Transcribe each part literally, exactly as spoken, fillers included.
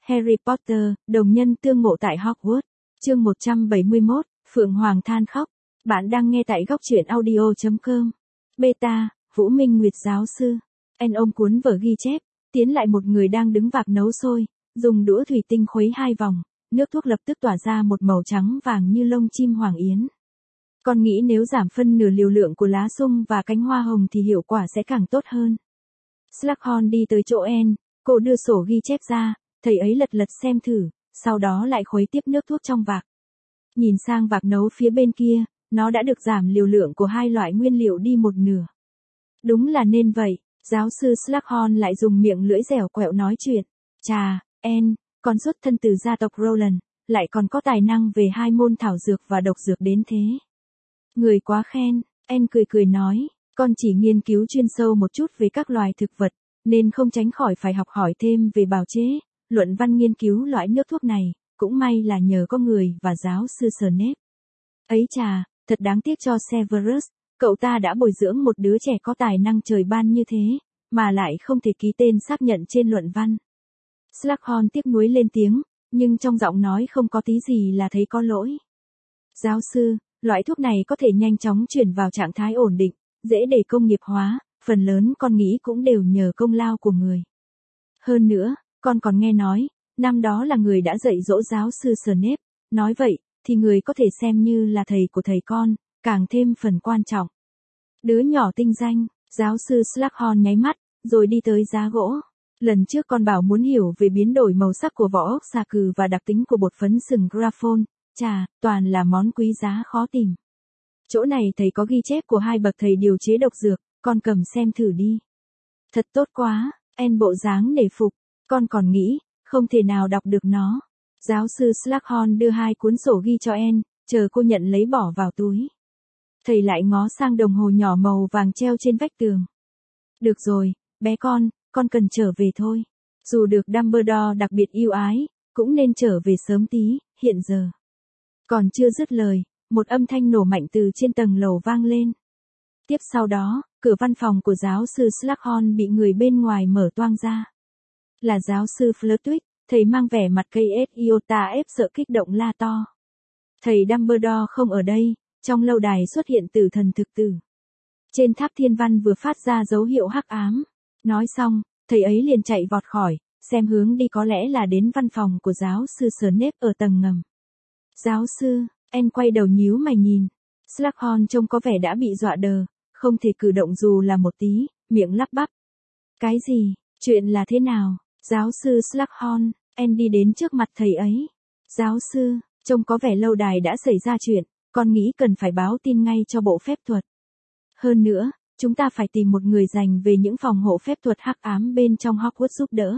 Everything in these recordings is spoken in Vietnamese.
Harry Potter, đồng nhân tương ngộ tại Hogwarts. Chương một trăm bảy mươi mốt, Phượng Hoàng than khóc. Bạn đang nghe tại góc truyện audio chấm com. Beta, Vũ Minh Nguyệt giáo sư. En ôm cuốn vở ghi chép, tiến lại một người đang đứng vạc nấu sôi, dùng đũa thủy tinh khuấy hai vòng, nước thuốc lập tức tỏa ra một màu trắng vàng như lông chim hoàng yến. Con nghĩ nếu giảm phân nửa liều lượng của lá sung và cánh hoa hồng thì hiệu quả sẽ càng tốt hơn. Slughorn đi tới chỗ En, cô đưa sổ ghi chép ra, thầy ấy lật lật xem thử, sau đó lại khuấy tiếp nước thuốc trong vạc. Nhìn sang vạc nấu phía bên kia, nó đã được giảm liều lượng của hai loại nguyên liệu đi một nửa. Đúng là nên vậy, giáo sư Slughorn lại dùng miệng lưỡi dẻo quẹo nói chuyện. Chà, En, con xuất thân từ gia tộc Rowland, lại còn có tài năng về hai môn thảo dược và độc dược đến thế. Người quá khen, En cười cười nói, con chỉ nghiên cứu chuyên sâu một chút về các loài thực vật, nên không tránh khỏi phải học hỏi thêm về bào chế, luận văn nghiên cứu loại nước thuốc này, cũng may là nhờ có người và giáo sư Snape. Ấy chà, thật đáng tiếc cho Severus, cậu ta đã bồi dưỡng một đứa trẻ có tài năng trời ban như thế, mà lại không thể ký tên xác nhận trên luận văn. Slughorn tiếc nuối lên tiếng, nhưng trong giọng nói không có tí gì là thấy có lỗi. Giáo sư, loại thuốc này có thể nhanh chóng chuyển vào trạng thái ổn định, dễ để công nghiệp hóa, phần lớn con nghĩ cũng đều nhờ công lao của người. Hơn nữa, con còn nghe nói, năm đó là người đã dạy dỗ giáo sư Snape, nói vậy, thì người có thể xem như là thầy của thầy con, càng thêm phần quan trọng. Đứa nhỏ tinh danh, giáo sư Slughorn nháy mắt, rồi đi tới giá gỗ. Lần trước con bảo muốn hiểu về biến đổi màu sắc của vỏ ốc xà cừ và đặc tính của bột phấn sừng graphol, chà, toàn là món quý giá khó tìm. Chỗ này thầy có ghi chép của hai bậc thầy điều chế độc dược, con cầm xem thử đi. Thật tốt quá, En bộ dáng nể phục, con còn nghĩ, không thể nào đọc được nó. Giáo sư Slughorn đưa hai cuốn sổ ghi cho En, chờ cô nhận lấy bỏ vào túi. Thầy lại ngó sang đồng hồ nhỏ màu vàng treo trên vách tường. Được rồi, bé con, con cần trở về thôi. Dù được Dumbledore đặc biệt yêu ái, cũng nên trở về sớm tí, hiện giờ. Còn chưa dứt lời, một âm thanh nổ mạnh từ trên tầng lầu vang lên. Tiếp sau đó, cửa văn phòng của giáo sư Slughorn bị người bên ngoài mở toang ra. Là giáo sư Flitwick, thầy mang vẻ mặt cây ết iota ép sợ kích động la to. Thầy Dumbledore không ở đây, trong lâu đài xuất hiện tử thần thực tử. Trên tháp thiên văn vừa phát ra dấu hiệu hắc ám. Nói xong, thầy ấy liền chạy vọt khỏi, xem hướng đi có lẽ là đến văn phòng của giáo sư Snape ở tầng ngầm. Giáo sư, En quay đầu nhíu mày nhìn. Slughorn trông có vẻ đã bị dọa đờ, không thể cử động dù là một tí, miệng lắp bắp. Cái gì, chuyện là thế nào? Giáo sư Slughorn, En đi đến trước mặt thầy ấy. Giáo sư, trông có vẻ lâu đài đã xảy ra chuyện, con nghĩ cần phải báo tin ngay cho bộ phép thuật. Hơn nữa, chúng ta phải tìm một người dành về những phòng hộ phép thuật hắc ám bên trong Hogwarts giúp đỡ.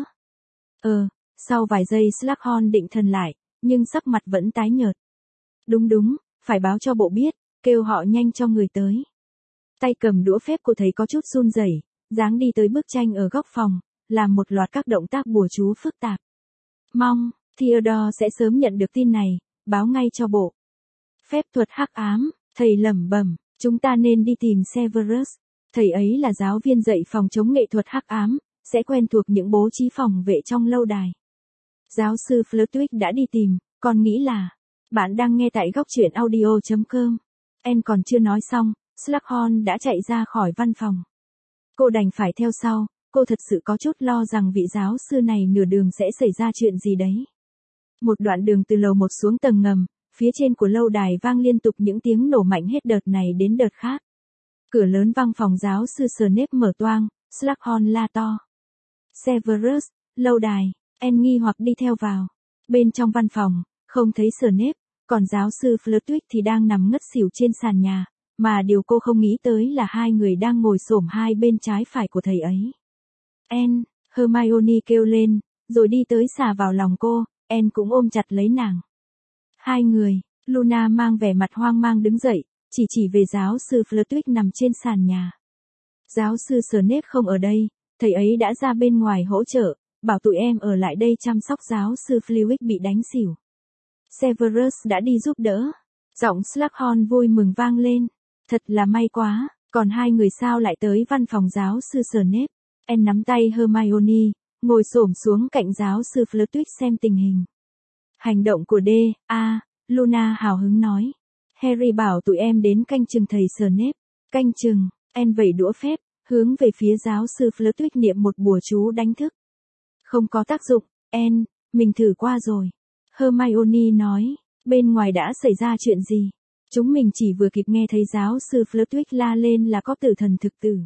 Ờ, sau vài giây Slughorn định thần lại, nhưng sắc mặt vẫn tái nhợt. Đúng đúng, phải báo cho bộ biết, kêu họ nhanh cho người tới. Tay cầm đũa phép của thầy có chút run rẩy, dáng đi tới bức tranh ở góc phòng, làm một loạt các động tác bùa chú phức tạp. Mong, Theodore sẽ sớm nhận được tin này, báo ngay cho bộ. Phép thuật hắc ám, thầy lẩm bẩm, chúng ta nên đi tìm Severus. Thầy ấy là giáo viên dạy phòng chống nghệ thuật hắc ám, sẽ quen thuộc những bố trí phòng vệ trong lâu đài. Giáo sư Flitwick đã đi tìm, con nghĩ là, bạn đang nghe tại góc truyện audio chấm com. En còn chưa nói xong, Slughorn đã chạy ra khỏi văn phòng. Cô đành phải theo sau, cô thật sự có chút lo rằng vị giáo sư này nửa đường sẽ xảy ra chuyện gì đấy. Một đoạn đường từ lầu một xuống tầng ngầm, phía trên của lâu đài vang liên tục những tiếng nổ mạnh hết đợt này đến đợt khác. Cửa lớn văn phòng giáo sư Snape mở toang, Slughorn la to. Severus, lâu đài, En nghi hoặc đi theo vào. Bên trong văn phòng, không thấy Snape, còn giáo sư Flitwick thì đang nằm ngất xỉu trên sàn nhà, mà điều cô không nghĩ tới là hai người đang ngồi xổm hai bên trái phải của thầy ấy. En, Hermione kêu lên, rồi đi tới xà vào lòng cô, En cũng ôm chặt lấy nàng. Hai người, Luna mang vẻ mặt hoang mang đứng dậy, chỉ chỉ về giáo sư Flitwick nằm trên sàn nhà. Giáo sư Snape không ở đây, thầy ấy đã ra bên ngoài hỗ trợ, bảo tụi em ở lại đây chăm sóc giáo sư Flitwick bị đánh xỉu. Severus đã đi giúp đỡ. Giọng Slughorn vui mừng vang lên. Thật là may quá, còn hai người sao lại tới văn phòng giáo sư Snape. En nắm tay Hermione, ngồi xổm xuống cạnh giáo sư Flitwick xem tình hình. Hành động của D. A. Luna hào hứng nói. Harry bảo tụi em đến canh chừng thầy Snape. Canh chừng, Anne vẩy đũa phép, hướng về phía giáo sư Flitwick niệm một bùa chú đánh thức. Không có tác dụng, Anne, mình thử qua rồi. Hermione nói, bên ngoài đã xảy ra chuyện gì? Chúng mình chỉ vừa kịp nghe thấy giáo sư Flitwick la lên là có tử thần thực tử.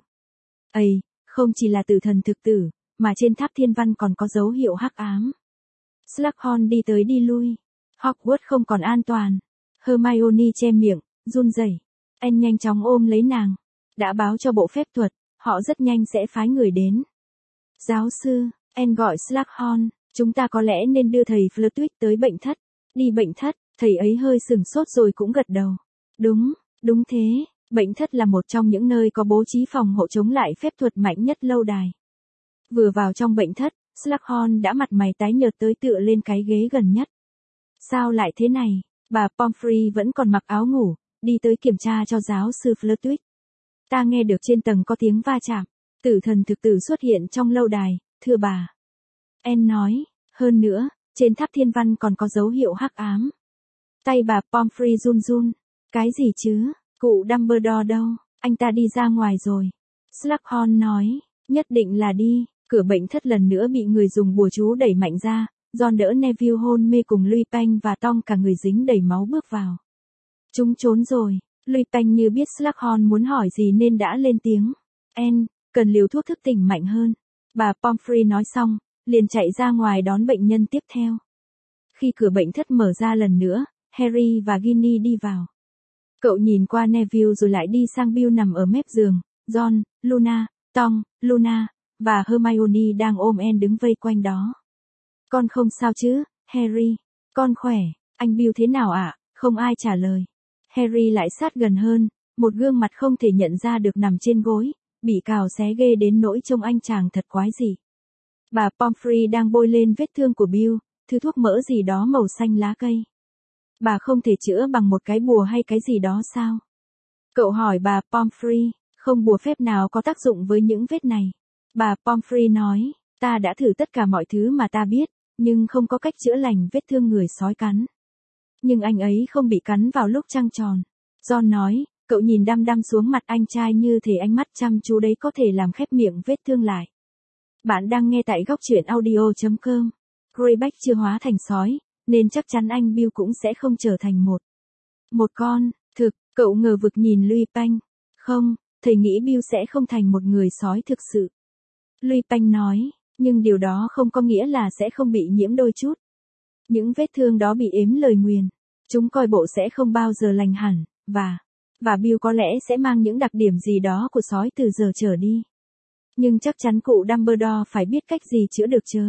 Ây, không chỉ là tử thần thực tử, mà trên tháp thiên văn còn có dấu hiệu hắc ám. Slughorn đi tới đi lui. Hogwarts không còn an toàn. Hermione che miệng, run rẩy. Anne nhanh chóng ôm lấy nàng. Đã báo cho bộ phép thuật, họ rất nhanh sẽ phái người đến. Giáo sư, Anne gọi Slughorn, chúng ta có lẽ nên đưa thầy Flitwick tới bệnh thất. Đi bệnh thất, thầy ấy hơi sừng sốt rồi cũng gật đầu. Đúng, đúng thế, bệnh thất là một trong những nơi có bố trí phòng hộ chống lại phép thuật mạnh nhất lâu đài. Vừa vào trong bệnh thất, Slughorn đã mặt mày tái nhợt tới tựa lên cái ghế gần nhất. Sao lại thế này? Bà Pomfrey vẫn còn mặc áo ngủ, đi tới kiểm tra cho giáo sư Flitwick. Ta nghe được trên tầng có tiếng va chạm. Tử thần thực tử xuất hiện trong lâu đài, thưa bà. Anne nói, hơn nữa, trên tháp thiên văn còn có dấu hiệu hắc ám. Tay bà Pomfrey run run. Cái gì chứ? Cụ Dumbledore đâu? Anh ta đi ra ngoài rồi. Slughorn nói, nhất định là đi. Cửa bệnh thất lần nữa bị người dùng bùa chú đẩy mạnh ra. John đỡ Neville hôn mê cùng Lupin và Tom cả người dính đầy máu bước vào. Chúng trốn rồi. Lupin như biết Slughorn muốn hỏi gì nên đã lên tiếng. Anne, cần liều thuốc thức tỉnh mạnh hơn. Bà Pomfrey nói xong, liền chạy ra ngoài đón bệnh nhân tiếp theo. Khi cửa bệnh thất mở ra lần nữa, Harry và Ginny đi vào. Cậu nhìn qua Neville rồi lại đi sang Bill nằm ở mép giường. John, Luna, Tom, Luna, và Hermione đang ôm Anne đứng vây quanh đó. Con không sao chứ, Harry? Con khỏe, anh Bill thế nào ạ? À? Không ai trả lời. Harry lại sát gần hơn, một gương mặt không thể nhận ra được nằm trên gối, bị cào xé ghê đến nỗi trông anh chàng thật quái dị. Bà Pomfrey đang bôi lên vết thương của Bill, thứ thuốc mỡ gì đó màu xanh lá cây. Bà không thể chữa bằng một cái bùa hay cái gì đó sao? Cậu hỏi bà Pomfrey, không bùa phép nào có tác dụng với những vết này. Bà Pomfrey nói, ta đã thử tất cả mọi thứ mà ta biết, nhưng không có cách chữa lành vết thương người sói cắn. Nhưng anh ấy không bị cắn vào lúc trăng tròn. John nói, cậu nhìn đăm đăm xuống mặt anh trai như thể ánh mắt chăm chú đấy có thể làm khép miệng vết thương lại. Bạn đang nghe tại góc truyện audio chấm com. Greyback chưa hóa thành sói, nên chắc chắn anh Bill cũng sẽ không trở thành một. Một con, thực, cậu ngờ vực nhìn Lupin. Không, thầy nghĩ Bill sẽ không thành một người sói thực sự. Lupin nói, nhưng điều đó không có nghĩa là sẽ không bị nhiễm đôi chút. Những vết thương đó bị ếm lời nguyền. Chúng coi bộ sẽ không bao giờ lành hẳn, và, và Bill có lẽ sẽ mang những đặc điểm gì đó của sói từ giờ trở đi. Nhưng chắc chắn cụ Dumbledore phải biết cách gì chữa được chớ.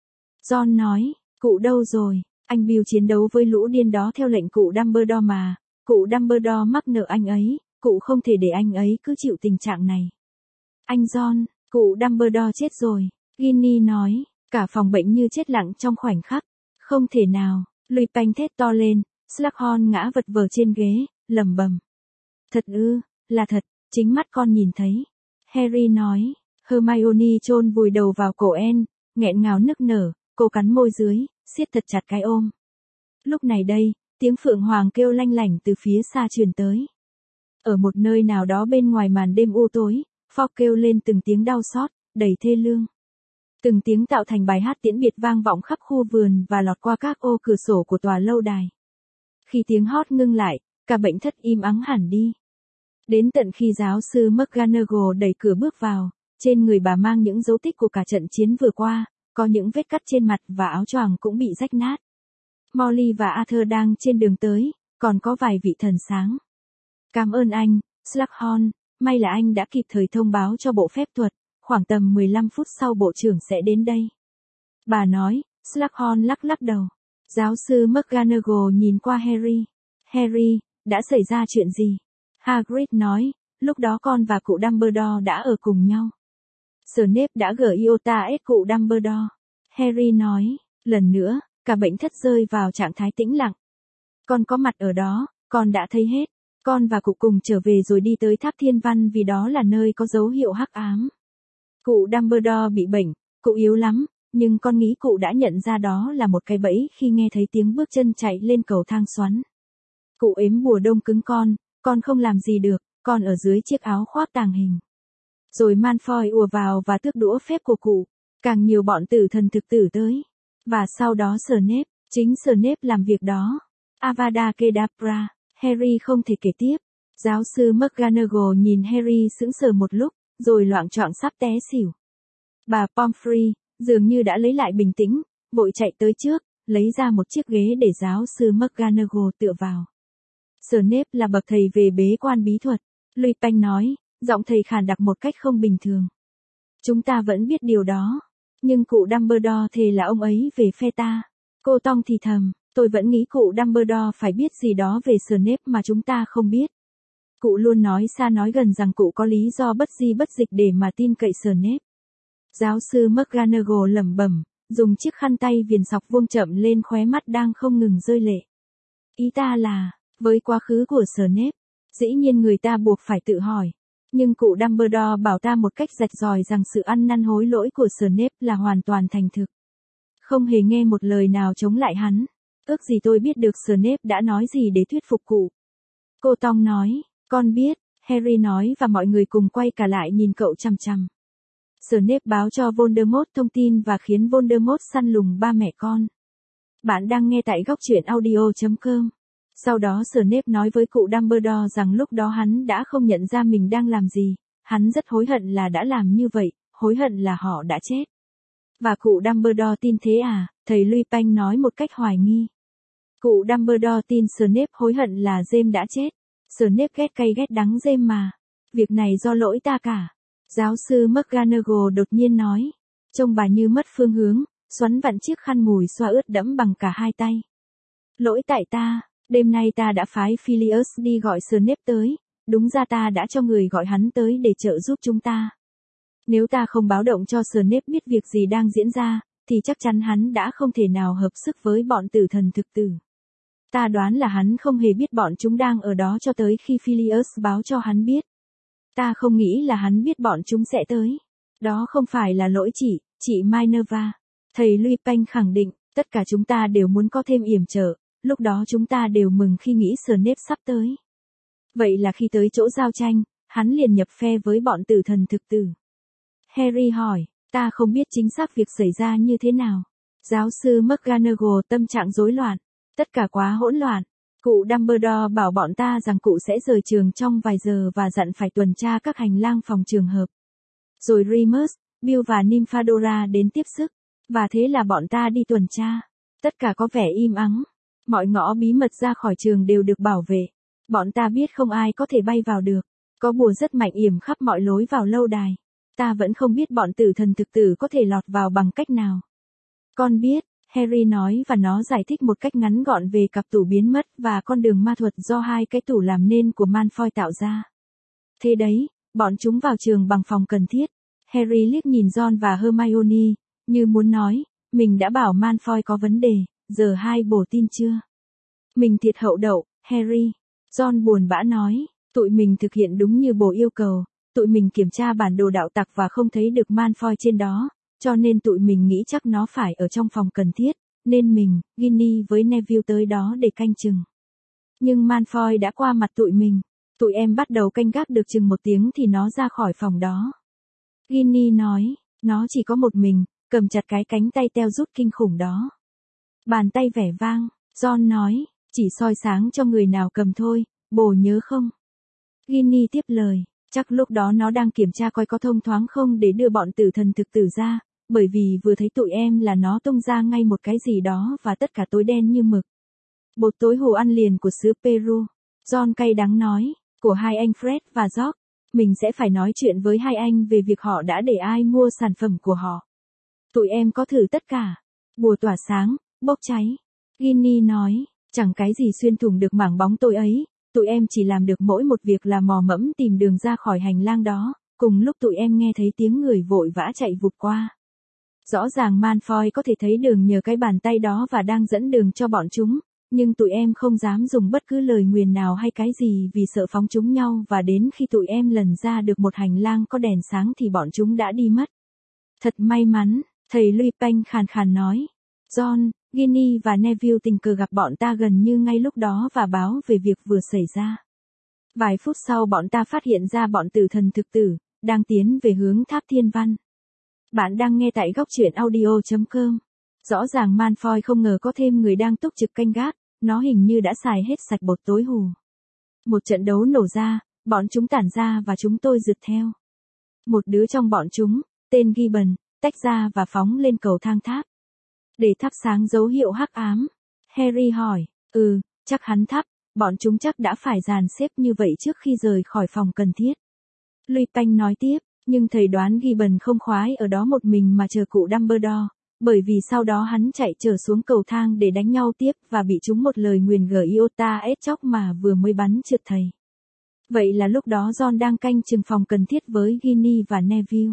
John nói, cụ đâu rồi? Anh Bill chiến đấu với lũ điên đó theo lệnh cụ Dumbledore mà. Cụ Dumbledore mắc nợ anh ấy, cụ không thể để anh ấy cứ chịu tình trạng này. Anh John, cụ Dumbledore chết rồi. Ginny nói, cả phòng bệnh như chết lặng trong khoảnh khắc. Không thể nào, Lupin thét to lên, Slughorn ngã vật vờ trên ghế, lẩm bẩm. Thật ư, là thật, chính mắt con nhìn thấy. Harry nói, Hermione chôn vùi đầu vào cổ Anne, nghẹn ngào nức nở, cô cắn môi dưới, siết thật chặt cái ôm. Lúc này đây, tiếng phượng hoàng kêu lanh lảnh từ phía xa truyền tới. Ở một nơi nào đó bên ngoài màn đêm u tối, Fogg kêu lên từng tiếng đau xót, đầy thê lương. Từng tiếng tạo thành bài hát tiễn biệt vang vọng khắp khu vườn và lọt qua các ô cửa sổ của tòa lâu đài. Khi tiếng hót ngưng lại, cả bệnh thất im ắng hẳn đi. Đến tận khi giáo sư McGonagall đẩy cửa bước vào, trên người bà mang những dấu tích của cả trận chiến vừa qua, có những vết cắt trên mặt và áo choàng cũng bị rách nát. Molly và Arthur đang trên đường tới, còn có vài vị thần sáng. Cảm ơn anh, Slughorn, may là anh đã kịp thời thông báo cho bộ phép thuật, khoảng tầm mười lăm phút sau bộ trưởng sẽ đến đây. Bà nói, Slughorn lắc lắc đầu. Giáo sư McGonagall nhìn qua Harry. Harry, đã xảy ra chuyện gì? Hagrid nói, lúc đó con và cụ Dumbledore đã ở cùng nhau. Snape đã gửi iota ép cụ Dumbledore. Harry nói, lần nữa, cả bệnh thất rơi vào trạng thái tĩnh lặng. Con có mặt ở đó, con đã thấy hết. Con và cụ cùng trở về rồi đi tới tháp thiên văn vì đó là nơi có dấu hiệu hắc ám. Cụ Dumbledore bị bệnh, cụ yếu lắm, nhưng con nghĩ cụ đã nhận ra đó là một cái bẫy khi nghe thấy tiếng bước chân chạy lên cầu thang xoắn. Cụ ếm bùa đông cứng con, con không làm gì được, con ở dưới chiếc áo khoác tàng hình. Rồi Malfoy ùa vào và tước đũa phép của cụ, càng nhiều bọn tử thần thực tử tới. Và sau đó Snape, chính Snape làm việc đó. Avada Kedavra, Harry không thể kể tiếp. Giáo sư McGonagall nhìn Harry sững sờ một lúc, rồi loạng choạng sắp té xỉu. Bà Pomfrey, dường như đã lấy lại bình tĩnh, vội chạy tới trước, lấy ra một chiếc ghế để giáo sư McGonagall tựa vào. Snape là bậc thầy về bế quan bí thuật, Lupin nói, giọng thầy khàn đặc một cách không bình thường. Chúng ta vẫn biết điều đó, nhưng cụ Dumbledore thề là ông ấy về phe ta. Cô Tong thì thầm, tôi vẫn nghĩ cụ Dumbledore phải biết gì đó về Snape mà chúng ta không biết. Cụ luôn nói xa nói gần rằng cụ có lý do bất di bất dịch để mà tin cậy Snape. Giáo sư McGonagall lẩm bẩm, dùng chiếc khăn tay viền sọc vuông chậm lên khóe mắt đang không ngừng rơi lệ. Ý ta là, với quá khứ của Snape, dĩ nhiên người ta buộc phải tự hỏi. Nhưng cụ Dumbledore bảo ta một cách rạch ròi rằng sự ăn năn hối lỗi của Snape là hoàn toàn thành thực. Không hề nghe một lời nào chống lại hắn. Ước gì tôi biết được Snape đã nói gì để thuyết phục cụ. Cô Tong nói, con biết, Harry nói và mọi người cùng quay cả lại nhìn cậu chằm chằm. Snape báo cho Voldemort thông tin và khiến Voldemort săn lùng ba mẹ con. Bạn đang nghe tại góc truyện audio chấm com. Sau đó Snape nói với cụ Dumbledore rằng lúc đó hắn đã không nhận ra mình đang làm gì, hắn rất hối hận là đã làm như vậy, hối hận là họ đã chết. Và cụ Dumbledore tin thế à, thầy Lupin nói một cách hoài nghi. Cụ Dumbledore tin Snape hối hận là James đã chết. Snape ghét cay ghét đắng James mà. Việc này do lỗi ta cả. Giáo sư McGonagall đột nhiên nói. Trông bà như mất phương hướng, xoắn vặn chiếc khăn mùi xoa ướt đẫm bằng cả hai tay. Lỗi tại ta, đêm nay ta đã phái Philius đi gọi Snape tới, đúng ra ta đã cho người gọi hắn tới để trợ giúp chúng ta. Nếu ta không báo động cho Snape biết việc gì đang diễn ra, thì chắc chắn hắn đã không thể nào hợp sức với bọn tử thần thực tử. Ta đoán là hắn không hề biết bọn chúng đang ở đó cho tới khi Philius báo cho hắn biết. Ta không nghĩ là hắn biết bọn chúng sẽ tới. Đó không phải là lỗi chị, chị Minerva. Thầy Lupin khẳng định, tất cả chúng ta đều muốn có thêm yểm trợ, lúc đó chúng ta đều mừng khi nghĩ Snape sắp tới. Vậy là khi tới chỗ giao tranh, hắn liền nhập phe với bọn tử thần thực tử. Harry hỏi, ta không biết chính xác việc xảy ra như thế nào. Giáo sư McGonagall tâm trạng rối loạn. Tất cả quá hỗn loạn. Cụ Dumbledore bảo bọn ta rằng cụ sẽ rời trường trong vài giờ và dặn phải tuần tra các hành lang phòng trường hợp. Rồi Remus, Bill và Nymphadora đến tiếp sức. Và thế là bọn ta đi tuần tra. Tất cả có vẻ im ắng. Mọi ngõ bí mật ra khỏi trường đều được bảo vệ. Bọn ta biết không ai có thể bay vào được. Có bùa rất mạnh yểm khắp mọi lối vào lâu đài. Ta vẫn không biết bọn tử thần thực tử có thể lọt vào bằng cách nào. Con biết, Harry nói và nó giải thích một cách ngắn gọn về cặp tủ biến mất và con đường ma thuật do hai cái tủ làm nên của Malfoy tạo ra. Thế đấy, bọn chúng vào trường bằng phòng cần thiết. Harry liếc nhìn Ron và Hermione, như muốn nói, mình đã bảo Malfoy có vấn đề, giờ hai bổ tin chưa? Mình thiệt hậu đậu, Harry. Ron buồn bã nói, tụi mình thực hiện đúng như bổ yêu cầu, tụi mình kiểm tra bản đồ đạo tặc và không thấy được Malfoy trên đó. Cho nên tụi mình nghĩ chắc nó phải ở trong phòng cần thiết, nên mình, Ginny với Neville tới đó để canh chừng. Nhưng Malfoy đã qua mặt tụi mình, tụi em bắt đầu canh gác được chừng một tiếng thì nó ra khỏi phòng đó. Ginny nói, nó chỉ có một mình, cầm chặt cái cánh tay teo rút kinh khủng đó. Bàn tay vẻ vang, Ron nói, chỉ soi sáng cho người nào cầm thôi, bồ nhớ không? Ginny tiếp lời, chắc lúc đó nó đang kiểm tra coi có thông thoáng không để đưa bọn tử thần thực tử ra. Bởi vì vừa thấy tụi em là nó tung ra ngay một cái gì đó và tất cả tối đen như mực. Bột tối hồ ăn liền của xứ Peru. Ron cay đắng nói, của hai anh Fred và George, mình sẽ phải nói chuyện với hai anh về việc họ đã để ai mua sản phẩm của họ. Tụi em có thử tất cả. Bùa tỏa sáng, bốc cháy. Ginny nói, chẳng cái gì xuyên thủng được mảng bóng tối ấy, tụi em chỉ làm được mỗi một việc là mò mẫm tìm đường ra khỏi hành lang đó, cùng lúc tụi em nghe thấy tiếng người vội vã chạy vụt qua. Rõ ràng Malfoy có thể thấy đường nhờ cái bàn tay đó và đang dẫn đường cho bọn chúng, nhưng tụi em không dám dùng bất cứ lời nguyền nào hay cái gì vì sợ phóng chúng nhau và đến khi tụi em lần ra được một hành lang có đèn sáng thì bọn chúng đã đi mất. Thật may mắn, Thầy Lupin khàn khàn nói. John, Ginny và Neville tình cờ gặp bọn ta gần như ngay lúc đó và báo về việc vừa xảy ra. Vài phút sau bọn ta phát hiện ra bọn tử thần thực tử, đang tiến về hướng tháp thiên văn. Bạn đang nghe tại góc truyện audio chấm com. Rõ ràng Malfoy không ngờ có thêm người đang túc trực canh gác, nó hình như đã xài hết sạch bột tối hù. Một trận đấu nổ ra, bọn chúng tản ra và chúng tôi rượt theo. Một đứa trong bọn chúng, tên Gibbon, tách ra và phóng lên cầu thang tháp. Để thắp sáng dấu hiệu hắc ám. Harry hỏi, ừ, chắc hắn thắp, bọn chúng chắc đã phải dàn xếp như vậy trước khi rời khỏi phòng cần thiết. Lupin nói tiếp, nhưng thầy đoán Gibbon không khoái ở đó một mình mà chờ cụ Dumbledore, bởi vì sau đó hắn chạy trở xuống cầu thang để đánh nhau tiếp và bị trúng một lời nguyền gở iota ết chóc mà vừa mới bắn trượt thầy. Vậy là lúc đó John đang canh chừng phòng cần thiết với Ginny và Neville.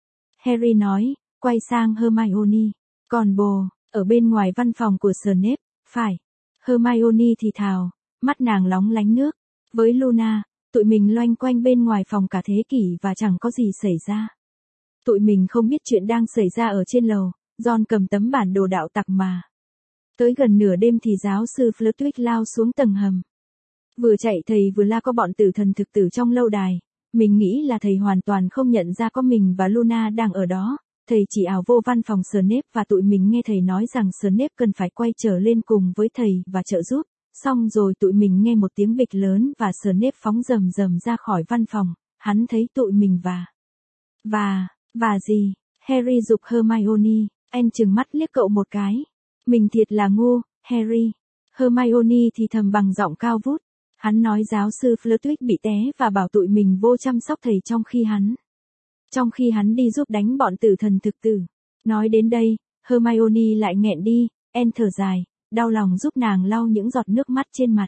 Harry nói, quay sang Hermione, còn bồ, ở bên ngoài văn phòng của Snape, phải. Hermione thì thào, mắt nàng lóng lánh nước. Với Luna, tụi mình loanh quanh bên ngoài phòng cả thế kỷ và chẳng có gì xảy ra. Tụi mình không biết chuyện đang xảy ra ở trên lầu, John cầm tấm bản đồ đạo tặc mà. Tới gần nửa đêm thì giáo sư Flitwick lao xuống tầng hầm. Vừa chạy thầy vừa la có bọn tử thần thực tử trong lâu đài. Mình nghĩ là thầy hoàn toàn không nhận ra có mình và Luna đang ở đó. Thầy chỉ ảo vô văn phòng Snape và tụi mình nghe thầy nói rằng Snape cần phải quay trở lên cùng với thầy và trợ giúp. Xong rồi tụi mình nghe một tiếng bịch lớn và Snape phóng rầm rầm ra khỏi văn phòng. Hắn thấy tụi mình và... Và... Và gì? Harry giục Hermione. Anh trừng mắt liếc cậu một cái. Mình thiệt là ngu, Harry. Hermione thì thầm bằng giọng cao vút. Hắn nói giáo sư Flitwick bị té và bảo tụi mình vô chăm sóc thầy trong khi hắn. Trong khi hắn đi giúp đánh bọn tử thần thực tử. Nói đến đây, Hermione lại nghẹn đi, En thở dài, đau lòng giúp nàng lau những giọt nước mắt trên mặt.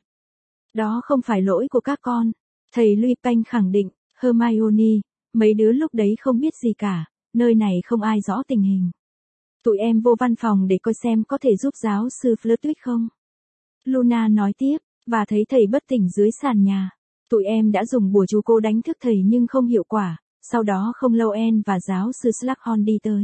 Đó không phải lỗi của các con. Thầy Lupin khẳng định, Hermione, mấy đứa lúc đấy không biết gì cả, nơi này không ai rõ tình hình. Tụi em vô văn phòng để coi xem có thể giúp giáo sư Flitwick không. Luna nói tiếp, và thấy thầy bất tỉnh dưới sàn nhà. Tụi em đã dùng bùa chú cô đánh thức thầy nhưng không hiệu quả. Sau đó không lâu En và giáo sư Slughorn đi tới.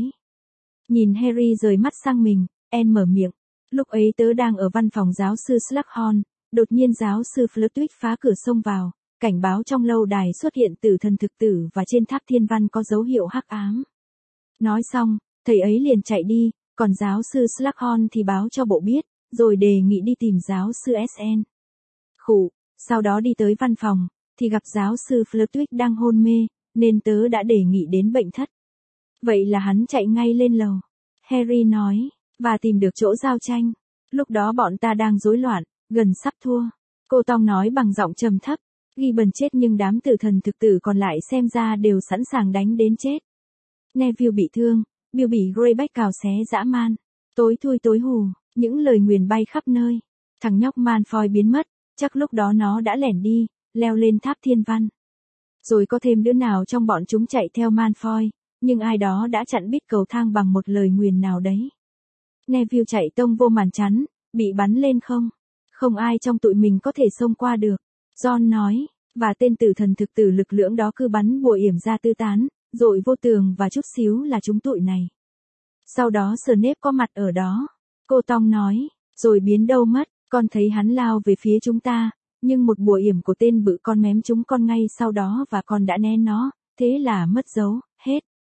Nhìn Harry rời mắt sang mình, En mở miệng. Lúc ấy tớ đang ở văn phòng giáo sư Slughorn, đột nhiên giáo sư Flitwick phá cửa xông vào, cảnh báo trong lâu đài xuất hiện tử thần thực tử và trên tháp thiên văn có dấu hiệu hắc ám. Nói xong, thầy ấy liền chạy đi, còn giáo sư Slughorn thì báo cho bộ biết, rồi đề nghị đi tìm giáo sư ét en. Khủ, sau đó đi tới văn phòng, thì gặp giáo sư Flitwick đang hôn mê, nên tớ đã đề nghị đến bệnh thất. Vậy là hắn chạy ngay lên lầu. Harry nói, và tìm được chỗ giao tranh. Lúc đó bọn ta đang rối loạn, gần sắp thua. Cô Tong nói bằng giọng trầm thấp. Gibbon chết nhưng đám tử thần thực tử còn lại xem ra đều sẵn sàng đánh đến chết. Neville bị thương, Bill bị Greyback cào xé dã man. Tối thui tối hù, những lời nguyền bay khắp nơi. Thằng nhóc Malfoy biến mất, chắc lúc đó nó đã lẻn đi, leo lên tháp thiên văn. Rồi có thêm đứa nào trong bọn chúng chạy theo Malfoy, nhưng ai đó đã chặn bít cầu thang bằng một lời nguyền nào đấy. Neville chạy tông vô màn chắn, bị bắn lên không? Không ai trong tụi mình có thể xông qua được. John nói, và tên tử thần thực tử lực lưỡng đó cứ bắn bùa yểm ra tư tán, rồi vô tường và chút xíu là chúng tụi này. Sau đó Snape có mặt ở đó. Cô Tong nói, rồi biến đâu mất, con thấy hắn lao về phía chúng ta, nhưng một bùa yểm của tên bự con mém chúng con ngay sau đó và con đã né nó, thế là mất dấu, hết.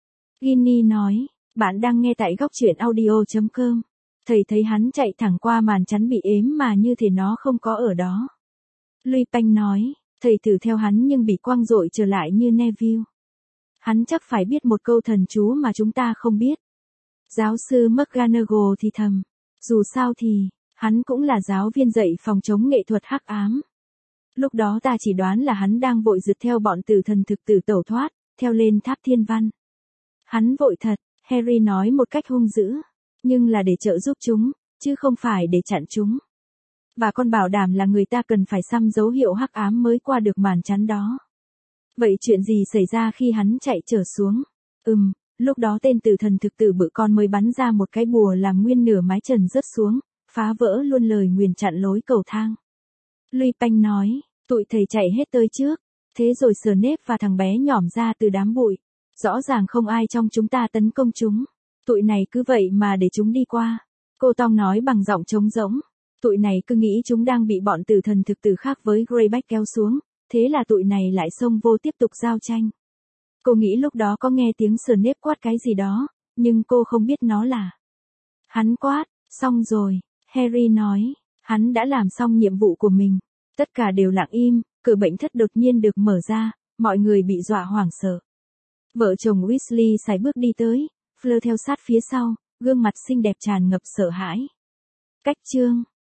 Ginny nói, bạn đang nghe tại góc truyện audio chấm com. Thầy thấy hắn chạy thẳng qua màn chắn bị ếm mà như thể nó không có ở đó. Lupin nói, thầy thử theo hắn nhưng bị quăng dội trở lại như Neville. Hắn chắc phải biết một câu thần chú mà chúng ta không biết. Giáo sư McGonagall thì thầm, dù sao thì, hắn cũng là giáo viên dạy phòng chống nghệ thuật hắc ám. Lúc đó ta chỉ đoán là hắn đang vội rượt theo bọn tử thần thực tử tẩu thoát, theo lên tháp thiên văn. Hắn vội thật, Harry nói một cách hung dữ, nhưng là để trợ giúp chúng, chứ không phải để chặn chúng. Và con bảo đảm là người ta cần phải xăm dấu hiệu hắc ám mới qua được màn chắn đó. Vậy chuyện gì xảy ra khi hắn chạy trở xuống? Ừm, lúc đó tên tử thần thực tử bự con mới bắn ra một cái bùa làm nguyên nửa mái trần rớt xuống, phá vỡ luôn lời nguyền chặn lối cầu thang. Lupin nói, tụi thầy chạy hết tới trước, thế rồi Snape và thằng bé nhỏm ra từ đám bụi. Rõ ràng không ai trong chúng ta tấn công chúng. Tụi này cứ vậy mà để chúng đi qua. Cô Tong nói bằng giọng trống rỗng. Tụi này cứ nghĩ chúng đang bị bọn tử thần thực tử khác với Greyback kéo xuống, thế là tụi này lại xông vô tiếp tục giao tranh. Cô nghĩ lúc đó có nghe tiếng Snape quát cái gì đó, nhưng cô không biết nó là. Hắn quát, xong rồi, Harry nói, hắn đã làm xong nhiệm vụ của mình. Tất cả đều lặng im, cửa bệnh thất đột nhiên được mở ra, mọi người bị dọa hoảng sợ. Vợ chồng Weasley sải bước đi tới, Fleur theo sát phía sau, gương mặt xinh đẹp tràn ngập sợ hãi. Cách chương